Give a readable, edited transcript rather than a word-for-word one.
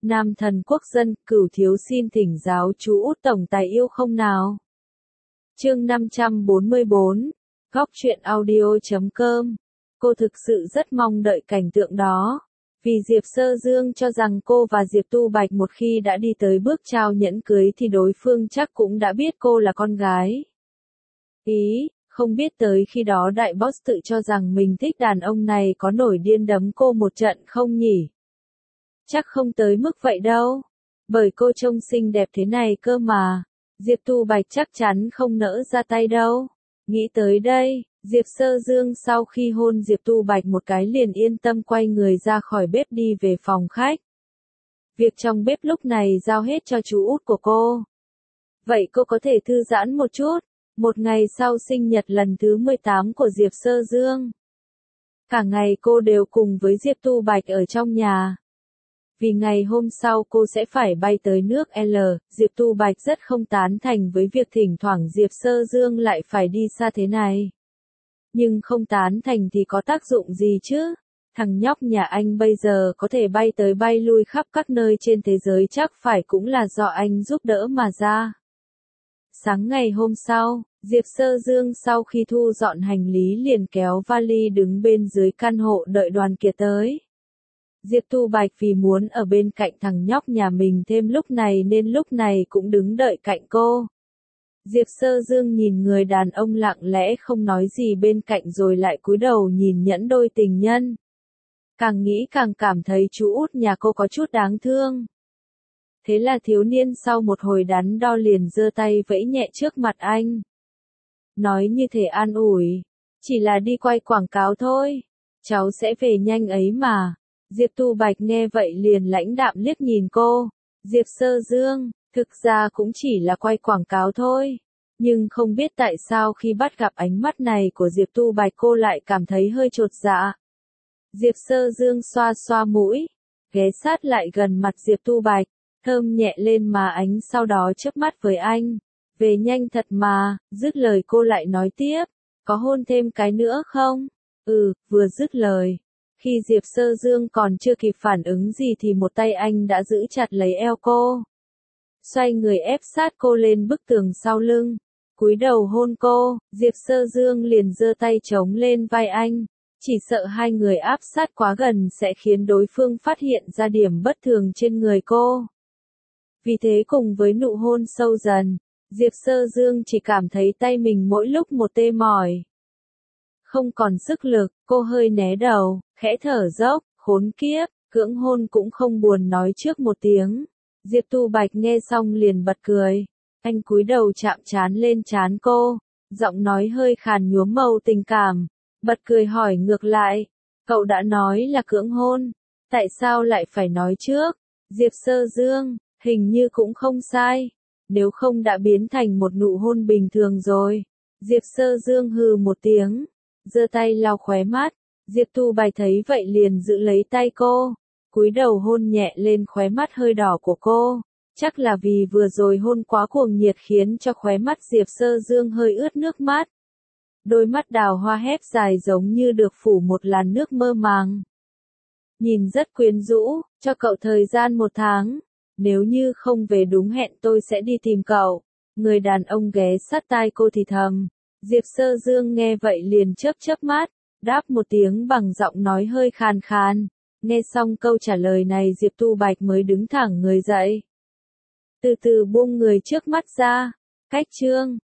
Nam thần quốc dân, Cửu thiếu xin thỉnh giáo chú Út tổng tài yêu không nào. Chương 544, Góc truyện audio.com. Cô thực sự rất mong đợi cảnh tượng đó. Vì Diệp Sơ Dương cho rằng cô và Diệp Tu Bạch một khi đã đi tới bước trao nhẫn cưới thì đối phương chắc cũng đã biết cô là con gái. Không biết tới khi đó đại boss tự cho rằng mình thích đàn ông này có nổi điên đấm cô một trận không nhỉ? Chắc không tới mức vậy đâu. Bởi cô trông xinh đẹp thế này cơ mà. Diệp Tu Bạch chắc chắn không nỡ ra tay đâu. Nghĩ tới đây, Diệp Sơ Dương sau khi hôn Diệp Tu Bạch một cái liền yên tâm quay người ra khỏi bếp đi về phòng khách. Việc trong bếp lúc này giao hết cho chú út của cô. Vậy cô có thể thư giãn một chút. Một ngày sau sinh nhật lần thứ 18 của Diệp Sơ Dương. Cả ngày cô đều cùng với Diệp Tu Bạch ở trong nhà. Vì ngày hôm sau cô sẽ phải bay tới nước L, Diệp Tu Bạch rất không tán thành với việc thỉnh thoảng Diệp Sơ Dương lại phải đi xa thế này. Nhưng không tán thành thì có tác dụng gì chứ? Thằng nhóc nhà anh bây giờ có thể bay tới bay lui khắp các nơi trên thế giới chắc phải cũng là do anh giúp đỡ mà ra. Sáng ngày hôm sau, Diệp Sơ Dương sau khi thu dọn hành lý liền kéo vali đứng bên dưới căn hộ đợi Đoàn Kiệt tới. Diệp Tu Bạch vì muốn ở bên cạnh thằng nhóc nhà mình thêm lúc này nên lúc này cũng đứng đợi cạnh cô. Diệp Sơ Dương nhìn người đàn ông lặng lẽ không nói gì bên cạnh rồi lại cúi đầu nhìn nhẫn đôi tình nhân. Càng nghĩ càng cảm thấy chú út nhà cô có chút đáng thương. Thế là thiếu niên sau một hồi đắn đo liền giơ tay vẫy nhẹ trước mặt anh. Nói như thể an ủi, chỉ là đi quay quảng cáo thôi, cháu sẽ về nhanh ấy mà. Diệp Tu Bạch nghe vậy liền lãnh đạm liếc nhìn cô. Diệp Sơ Dương, thực ra cũng chỉ là quay quảng cáo thôi. Nhưng không biết tại sao khi bắt gặp ánh mắt này của Diệp Tu Bạch cô lại cảm thấy hơi chột dạ. Diệp Sơ Dương xoa xoa mũi, ghé sát lại gần mặt Diệp Tu Bạch, thơm nhẹ lên má anh sau đó chớp mắt với anh. Về nhanh thật mà, dứt lời cô lại nói tiếp, có hôn thêm cái nữa không? Vừa dứt lời. Khi Diệp Sơ Dương còn chưa kịp phản ứng gì thì một tay anh đã giữ chặt lấy eo cô. Xoay người ép sát cô lên bức tường sau lưng. Cúi đầu hôn cô, Diệp Sơ Dương liền giơ tay chống lên vai anh. Chỉ sợ hai người áp sát quá gần sẽ khiến đối phương phát hiện ra điểm bất thường trên người cô. Vì thế cùng với nụ hôn sâu dần, Diệp Sơ Dương chỉ cảm thấy tay mình mỗi lúc một tê mỏi. Không còn sức lực, cô hơi né đầu, khẽ thở dốc, khốn kiếp, cưỡng hôn cũng không buồn nói trước một tiếng. Diệp Tu Bạch nghe xong liền bật cười. Anh cúi đầu chạm trán lên trán cô, giọng nói hơi khàn nhuốm màu tình cảm. Bật cười hỏi ngược lại, cậu đã nói là cưỡng hôn, tại sao lại phải nói trước? Diệp Sơ Dương, hình như cũng không sai, nếu không đã biến thành một nụ hôn bình thường rồi. Diệp Sơ Dương hừ một tiếng, giơ tay lau khóe mắt. Diệp Tu Bạch thấy vậy liền giữ lấy tay cô, cúi đầu hôn nhẹ lên khóe mắt hơi đỏ của cô. Chắc là vì vừa rồi hôn quá cuồng nhiệt khiến cho khóe mắt Diệp Sơ Dương hơi ướt nước mắt. Đôi mắt đào hoa hép dài giống như được phủ một làn nước mơ màng. Nhìn rất quyến rũ, cho cậu thời gian 1 tháng. Nếu như không về đúng hẹn tôi sẽ đi tìm cậu. Người đàn ông ghé sát tai cô thì thầm. Diệp Sơ Dương nghe vậy liền chớp chớp mắt, đáp một tiếng bằng giọng nói hơi khàn khàn. Nghe xong câu trả lời này Diệp Tu Bạch mới đứng thẳng người dậy. Từ từ buông người trước mắt ra. Cách chương